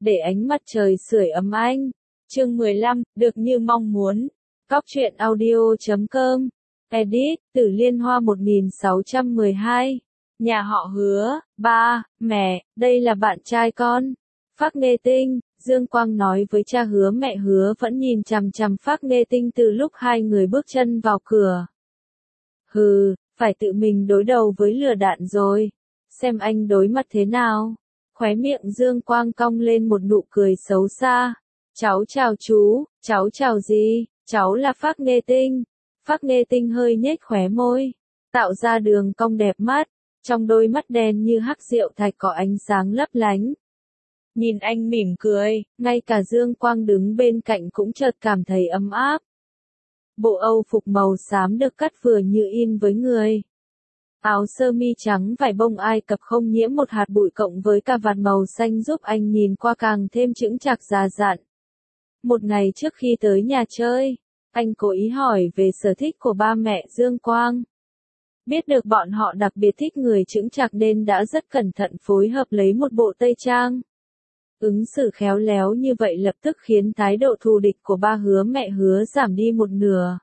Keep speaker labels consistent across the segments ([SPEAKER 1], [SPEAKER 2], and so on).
[SPEAKER 1] để ánh mặt trời sưởi ấm anh. Chương 15, được như mong muốn. Cóc truyện audio.com. Edit, Tử Liên Hoa 1612. Nhà họ Hứa, ba, mẹ, đây là bạn trai con. Phác Nghê Tinh, Dương Quang nói với cha Hứa. Mẹ Hứa vẫn nhìn chằm chằm Phác Nghê Tinh từ lúc hai người bước chân vào cửa. Hừ, phải tự mình đối đầu với lửa đạn rồi. Xem anh đối mặt thế nào. Khóe miệng Dương Quang cong lên một nụ cười xấu xa. Cháu chào chú, cháu chào gì, cháu là Phác Nghê Tinh. Phác Nghê Tinh hơi nhếch khóe môi, tạo ra đường cong đẹp mắt, trong đôi mắt đen như hắc rượu thạch có ánh sáng lấp lánh. Nhìn anh mỉm cười, ngay cả Dương Quang đứng bên cạnh cũng chợt cảm thấy ấm áp. Bộ Âu phục màu xám được cắt vừa như in với người. Áo sơ mi trắng vải bông Ai Cập không nhiễm một hạt bụi cộng với cà vạt màu xanh giúp anh nhìn qua càng thêm chững chạc già dặn. Một ngày trước khi tới nhà chơi, anh cố ý hỏi về sở thích của ba mẹ Dương Quang. Biết được bọn họ đặc biệt thích người chững chạc nên đã rất cẩn thận phối hợp lấy một bộ tây trang. Ứng xử khéo léo như vậy lập tức khiến thái độ thù địch của ba Hứa mẹ Hứa giảm đi một nửa.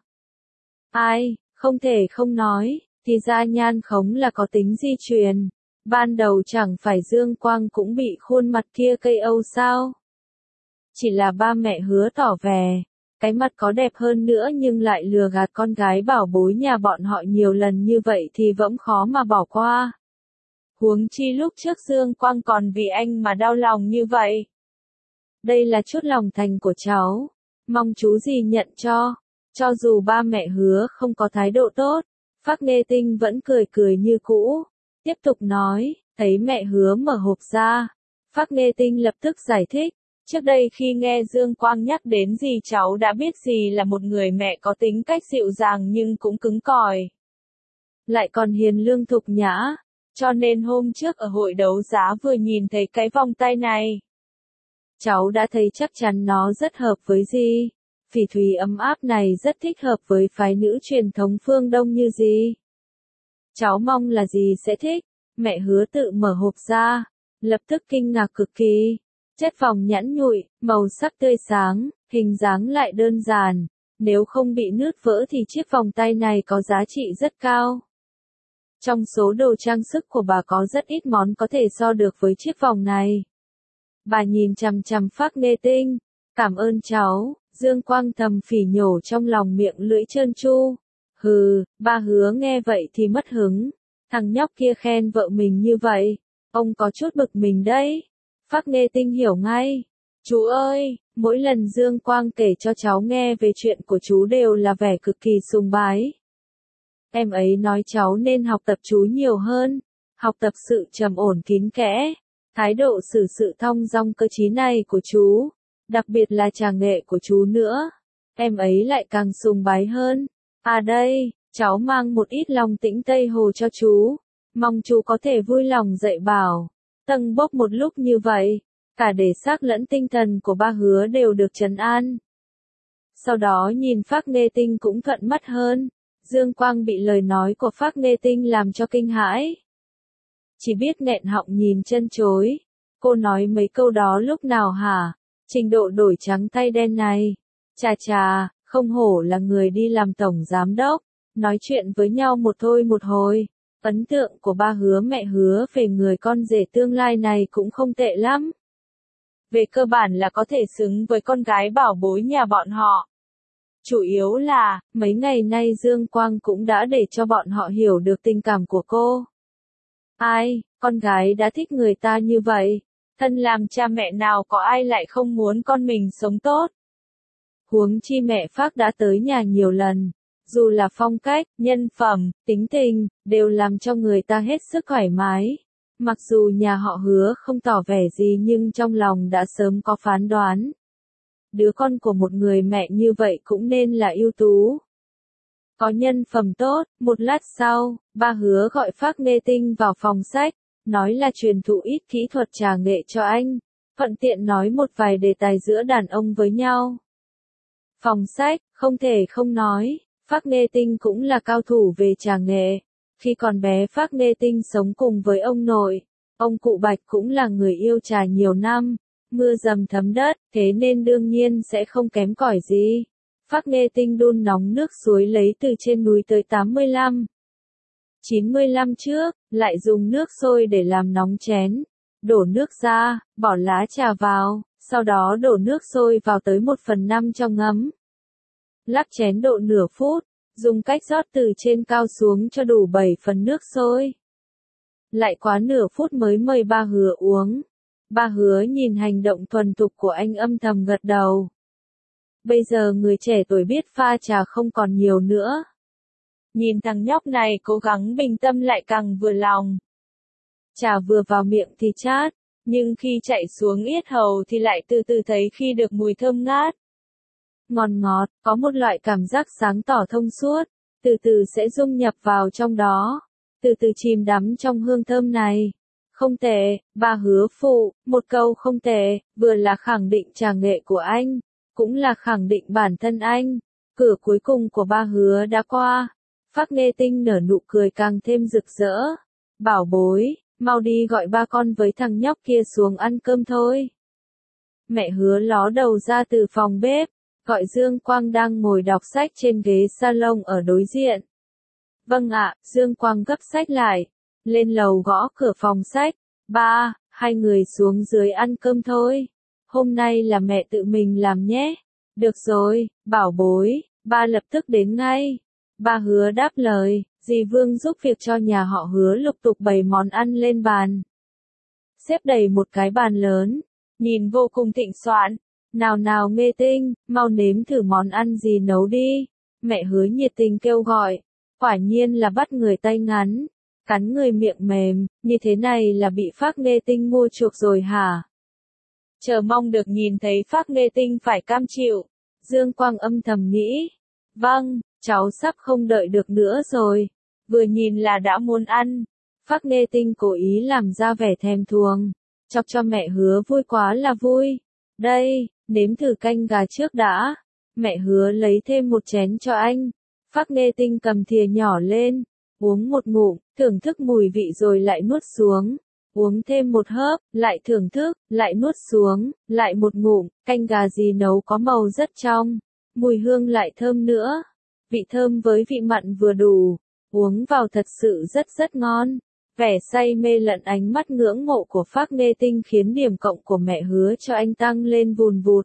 [SPEAKER 1] Ai, không thể không nói, thì ra Nhan Khống là có tính di truyền. Ban đầu chẳng phải Dương Quang cũng bị khuôn mặt kia cây Âu sao? Chỉ là ba mẹ Hứa tỏ vẻ, cái mặt có đẹp hơn nữa nhưng lại lừa gạt con gái bảo bối nhà bọn họ nhiều lần như vậy thì vẫn khó mà bỏ qua. Huống chi lúc trước Dương Quang còn vì anh mà đau lòng như vậy. Đây là chút lòng thành của cháu, mong chú gì nhận cho. Cho dù ba mẹ Hứa không có thái độ tốt, Phác Nghê Tinh vẫn cười cười như cũ. Tiếp tục nói, thấy mẹ Hứa mở hộp ra. Phác Nghê Tinh lập tức giải thích. Trước đây khi nghe Dương Quang nhắc đến dì cháu đã biết dì là một người mẹ có tính cách dịu dàng nhưng cũng cứng cỏi. Lại còn hiền lương thục nhã. Cho nên hôm trước ở hội đấu giá vừa nhìn thấy cái vòng tay này. Cháu đã thấy chắc chắn nó rất hợp với dì. Phỉ thúy ấm áp này rất thích hợp với phái nữ truyền thống phương Đông như dì. Cháu mong là dì sẽ thích. Mẹ Hứa tự mở hộp ra. Lập tức kinh ngạc cực kỳ. Chất vòng nhẵn nhụi, màu sắc tươi sáng, hình dáng lại đơn giản. Nếu không bị nứt vỡ thì chiếc vòng tay này có giá trị rất cao. Trong số đồ trang sức của bà có rất ít món có thể so được với chiếc vòng này. Bà nhìn chằm chằm Phác Nghê Tinh. Cảm ơn cháu. Dương Quang thầm phỉ nhổ trong lòng, miệng lưỡi trơn tru. Hừ, ba Hứa nghe vậy thì mất hứng. Thằng nhóc kia khen vợ mình như vậy. Ông có chút bực mình đấy. Phác Nghê Tinh hiểu ngay. Chú ơi, mỗi lần Dương Quang kể cho cháu nghe về chuyện của chú đều là vẻ cực kỳ sùng bái. Em ấy nói cháu nên học tập chú nhiều hơn. Học tập sự trầm ổn kín kẽ. Thái độ xử sự thong dong cơ trí này của chú. Đặc biệt là trà nghệ của chú nữa. Em ấy lại càng sùng bái hơn. À đây, cháu mang một ít lòng tĩnh Tây Hồ cho chú. Mong chú có thể vui lòng dạy bảo. Tâng bốc một lúc như vậy, cả thể xác lẫn tinh thần của ba Hứa đều được trấn an. Sau đó nhìn Phác Nghê Tinh cũng thuận mắt hơn. Dương Quang bị lời nói của Phác Nghê Tinh làm cho kinh hãi. Chỉ biết nghẹn họng nhìn chân chối. Cô nói mấy câu đó lúc nào hả? Trình độ đổi trắng tay đen này. Chà chà, không hổ là người đi làm tổng giám đốc. Nói chuyện với nhau một thôi một hồi. Ấn tượng của ba Hứa mẹ Hứa về người con rể tương lai này cũng không tệ lắm. Về cơ bản là có thể xứng với con gái bảo bối nhà bọn họ. Chủ yếu là, mấy ngày nay Dương Quang cũng đã để cho bọn họ hiểu được tình cảm của cô. Ai, con gái đã thích người ta như vậy. Thân làm cha mẹ nào có ai lại không muốn con mình sống tốt. Huống chi mẹ Phác đã tới nhà nhiều lần. Dù là phong cách, nhân phẩm, tính tình, đều làm cho người ta hết sức thoải mái. Mặc dù nhà họ Hứa không tỏ vẻ gì nhưng trong lòng đã sớm có phán đoán. Đứa con của một người mẹ như vậy cũng nên là ưu tú. Có nhân phẩm tốt. Một lát sau, ba Hứa gọi Phác Nghê Tinh vào phòng sách, nói là truyền thụ ít kỹ thuật trà nghệ cho anh, thuận tiện nói một vài đề tài giữa đàn ông với nhau. Phòng sách, không thể không nói. Phác Nghê Tinh cũng là cao thủ về trà nghệ. Khi còn bé Phác Nghê Tinh sống cùng với ông nội. Ông cụ Bạch cũng là người yêu trà nhiều năm. mưa dầm thấm đất, thế nên đương nhiên sẽ không kém cỏi gì. Phác Nghê Tinh đun nóng nước suối lấy từ trên núi tới 85, 95 trước, lại dùng nước sôi để làm nóng chén. Đổ nước ra, bỏ lá trà vào, sau đó đổ nước sôi vào tới 1/5 trong ấm. Lắc chén độ nửa phút, dùng cách rót từ trên cao xuống cho đủ 7 phần nước sôi. Lại quá nửa phút mới mời ba Hứa uống. Ba Hứa nhìn hành động thuần thục của anh âm thầm gật đầu. Bây giờ người trẻ tuổi biết pha trà không còn nhiều nữa. Nhìn thằng nhóc này cố gắng bình tâm lại càng vừa lòng. Trà vừa vào miệng thì chát, nhưng khi chạy xuống yết hầu thì lại từ từ thấy khi được mùi thơm ngát. Ngon ngọt, có một loại cảm giác sáng tỏ thông suốt, từ từ sẽ dung nhập vào trong đó, từ từ chìm đắm trong hương thơm này. Không tệ, ba Hứa phụ, một câu không tệ, vừa là khẳng định trà nghệ của anh, cũng là khẳng định bản thân anh. Cửa cuối cùng của ba Hứa đã qua. Phác Nghê Tinh nở nụ cười càng thêm rực rỡ. Bảo bối, mau đi gọi ba con với thằng nhóc kia xuống ăn cơm thôi. Mẹ Hứa ló đầu ra từ phòng bếp, gọi Dương Quang đang ngồi đọc sách trên ghế salon ở đối diện. Vâng ạ, Dương Quang gấp sách lại, lên lầu gõ cửa phòng sách. Ba, hai người xuống dưới ăn cơm thôi. Hôm nay là mẹ tự mình làm nhé. Được rồi, bảo bối, ba lập tức đến ngay. Ba Hứa đáp lời, dì Vương giúp việc cho nhà họ Hứa lục tục bày món ăn lên bàn. Xếp đầy một cái bàn lớn, nhìn vô cùng thịnh soạn. Nào nào Nghê Tinh, mau nếm thử món ăn gì nấu đi. Mẹ Hứa nhiệt tình kêu gọi, quả nhiên là bắt người tay ngắn, cắn người miệng mềm, như thế này là bị Phác Nghê Tinh mua chuộc rồi hả? Chờ mong được nhìn thấy Phác Nghê Tinh phải cam chịu. Dương Quang âm thầm nghĩ, vâng, cháu sắp không đợi được nữa rồi, vừa nhìn là đã muốn ăn. Phác Nghê Tinh cố ý làm ra vẻ thèm thuồng, chọc cho mẹ Hứa vui quá là vui. Đây, nếm thử canh gà trước đã. Mẹ Hứa lấy thêm một chén cho anh. Phác Nghê Tinh cầm thìa nhỏ lên, uống một ngụm, thưởng thức mùi vị rồi lại nuốt xuống. Uống thêm một hớp, lại thưởng thức, lại nuốt xuống, lại một ngụm, canh gà dì nấu có màu rất trong, mùi hương lại thơm nữa. Vị thơm với vị mặn vừa đủ, uống vào thật sự rất rất ngon. Vẻ say mê lẫn ánh mắt ngưỡng mộ của Phác Nghê Tinh khiến điểm cộng của mẹ Hứa cho anh tăng lên vùn vụt.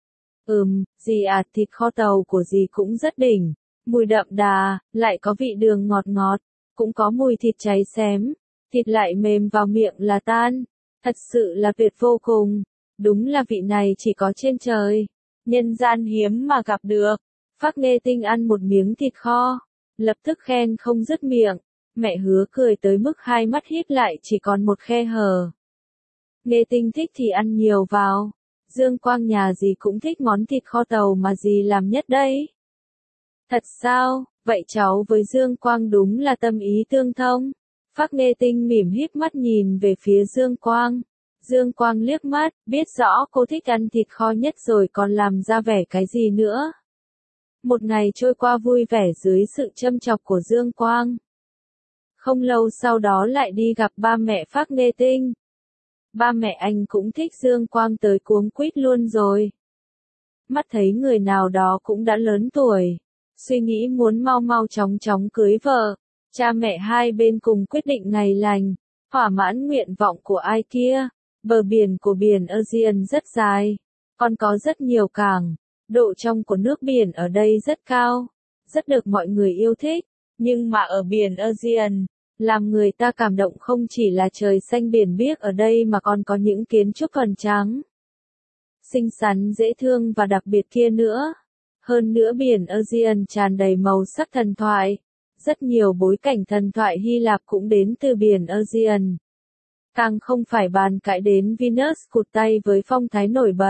[SPEAKER 1] Dì à, thịt kho tàu của dì cũng rất đỉnh, mùi đậm đà, lại có vị đường ngọt ngọt, cũng có mùi thịt cháy xém, thịt lại mềm vào miệng là tan, thật sự là tuyệt vô cùng, đúng là vị này chỉ có trên trời, nhân gian hiếm mà gặp được. Phác Nghê Tinh ăn một miếng thịt kho, lập tức khen không dứt miệng. Mẹ Hứa cười tới mức hai mắt híp lại chỉ còn một khe hở. Nghê Tinh thích thì ăn nhiều vào. Dương Quang nhà dì cũng thích món thịt kho tàu mà dì làm nhất đấy. Thật sao, vậy cháu với Dương Quang đúng là tâm ý tương thông. Phác Nghê Tinh mỉm híp mắt nhìn về phía Dương Quang. Dương Quang liếc mắt, biết rõ cô thích ăn thịt kho nhất rồi còn làm ra vẻ cái gì nữa. Một ngày trôi qua vui vẻ dưới sự châm chọc của Dương Quang. Không lâu sau đó lại đi gặp ba mẹ Phác Nghê Tinh. Ba mẹ anh cũng thích Dương Quang tới cuống quýt luôn rồi. Mắt thấy người nào đó cũng đã lớn tuổi, suy nghĩ muốn mau mau chóng chóng cưới vợ. Cha mẹ hai bên cùng quyết định ngày lành, thỏa mãn nguyện vọng của ai kia. Bờ biển của biển Aegean rất dài, còn có rất nhiều cảng. Độ trong của nước biển ở đây rất cao, rất được mọi người yêu thích. Nhưng mà ở biển Aegean, làm người ta cảm động không chỉ là trời xanh biển biếc ở đây mà còn có những kiến trúc thuần trắng, xinh xắn dễ thương và đặc biệt kia nữa. Hơn nữa biển Aegean tràn đầy màu sắc thần thoại. Rất nhiều bối cảnh thần thoại Hy Lạp cũng đến từ biển Aegean. Càng không phải bàn cãi đến Venus cụt tay với phong thái nổi bật.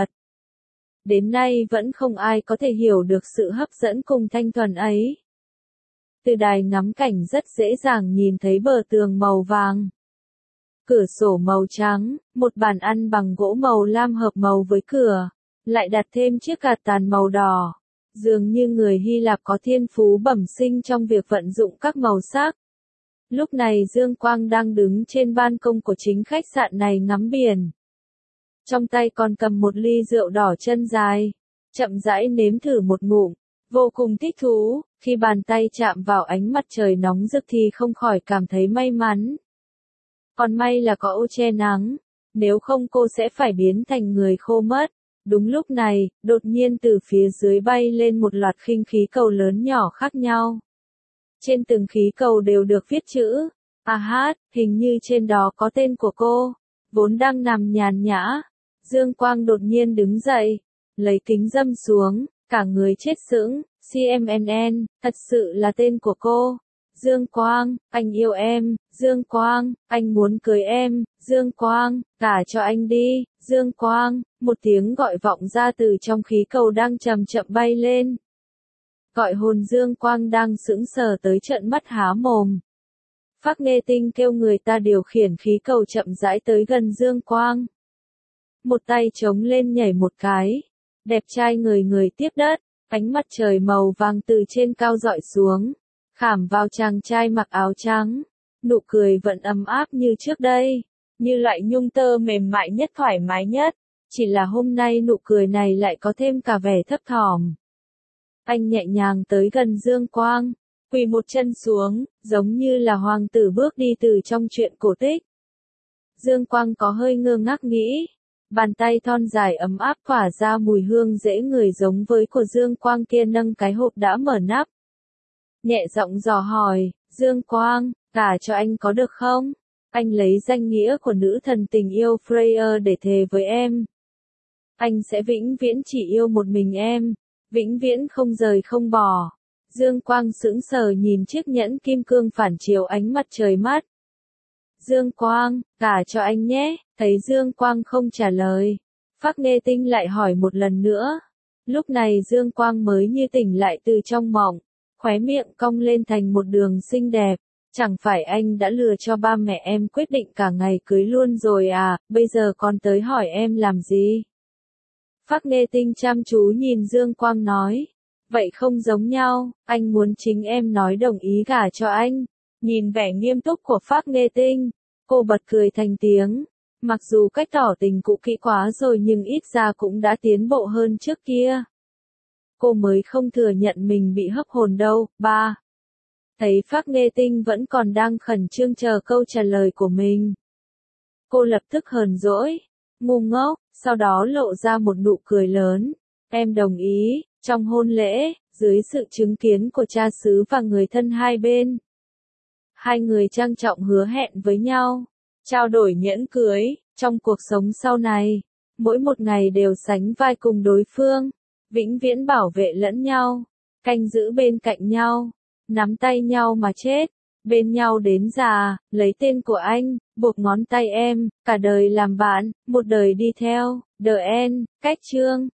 [SPEAKER 1] Đến nay vẫn không ai có thể hiểu được sự hấp dẫn cùng thanh thuần ấy. Từ đài ngắm cảnh rất dễ dàng nhìn thấy bờ tường màu vàng, cửa sổ màu trắng, một bàn ăn bằng gỗ màu lam hợp màu với cửa, lại đặt thêm chiếc gạt tàn màu đỏ. Dường như người Hy Lạp có thiên phú bẩm sinh trong việc vận dụng các màu sắc. Lúc này Dương Quang đang đứng trên ban công của chính khách sạn này ngắm biển. trong tay còn cầm một ly rượu đỏ chân dài, chậm rãi nếm thử một ngụm, vô cùng thích thú, khi bàn tay chạm vào ánh mặt trời nóng rực thì không khỏi cảm thấy may mắn. Còn may là có ô che nắng, nếu không cô sẽ phải biến thành người khô mất. Đúng lúc này, đột nhiên từ phía dưới bay lên một loạt khinh khí cầu lớn nhỏ khác nhau. Trên từng khí cầu đều được viết chữ AH, hình như trên đó có tên của cô, vốn đang nằm nhàn nhã. Dương Quang đột nhiên đứng dậy, lấy kính râm xuống, cả người chết sững. CMNN, thật sự là tên của cô. Dương Quang, anh yêu em. Dương Quang, anh muốn cưới em. Dương Quang, gả cho anh đi. Dương Quang, một tiếng gọi vọng ra từ trong khí cầu đang chậm chậm bay lên. Gọi hồn Dương Quang đang sững sờ tới trợn mắt há mồm. Phác Nghê Tinh kêu người ta điều khiển khí cầu chậm rãi tới gần Dương Quang. Một tay chống lên nhảy một cái. Đẹp trai người tiếp đất. Ánh mặt trời màu vàng từ trên cao dọi xuống, khảm vào chàng trai mặc áo trắng. Nụ cười vẫn ấm áp như trước đây, như loại nhung tơ mềm mại nhất thoải mái nhất. Chỉ là hôm nay nụ cười này lại có thêm cả vẻ thấp thỏm. Anh nhẹ nhàng tới gần Dương Quang, quỳ một chân xuống, giống như là hoàng tử bước đi từ trong truyện cổ tích. Dương Quang có hơi ngơ ngác nghĩ. Bàn tay thon dài ấm áp tỏa ra mùi hương dễ ngửi giống với của Dương Quang kia nâng cái hộp đã mở nắp. Nhẹ giọng dò hỏi, Dương Quang, gả cho anh có được không? Anh lấy danh nghĩa của nữ thần tình yêu Freya để thề với em. Anh sẽ vĩnh viễn chỉ yêu một mình em, vĩnh viễn không rời không bỏ. Dương Quang sững sờ nhìn chiếc nhẫn kim cương phản chiếu ánh mặt trời mắt. Dương Quang, gả cho anh nhé. Thấy Dương Quang không trả lời, Phác Nghê Tinh lại hỏi một lần nữa. Lúc này Dương Quang mới như tỉnh lại từ trong mộng, khóe miệng cong lên thành một đường xinh đẹp. Chẳng phải anh đã lừa cho ba mẹ em quyết định cả ngày cưới luôn rồi à, bây giờ còn tới hỏi em làm gì? Phác Nghê Tinh chăm chú nhìn Dương Quang nói, vậy không giống nhau, anh muốn chính em nói đồng ý gả cho anh. Nhìn vẻ nghiêm túc của Phác Nghê Tinh, cô bật cười thành tiếng. Mặc dù cách tỏ tình cũ kỹ quá rồi nhưng ít ra cũng đã tiến bộ hơn trước kia. Cô mới không thừa nhận mình bị hấp hồn đâu. 3. Thấy Phác Nghê Tinh vẫn còn đang khẩn trương chờ câu trả lời của mình. Cô lập tức hờn dỗi, ngu ngốc, sau đó lộ ra một nụ cười lớn. Em đồng ý, trong hôn lễ, dưới sự chứng kiến của cha xứ và người thân hai bên. Hai người trang trọng hứa hẹn với nhau. Trao đổi nhẫn cưới, trong cuộc sống sau này, mỗi một ngày đều sánh vai cùng đối phương, vĩnh viễn bảo vệ lẫn nhau, canh giữ bên cạnh nhau, nắm tay nhau mà chết, bên nhau đến già, lấy tên của anh, buộc ngón tay em, cả đời làm bạn, một đời đi theo, The End, Cách chương.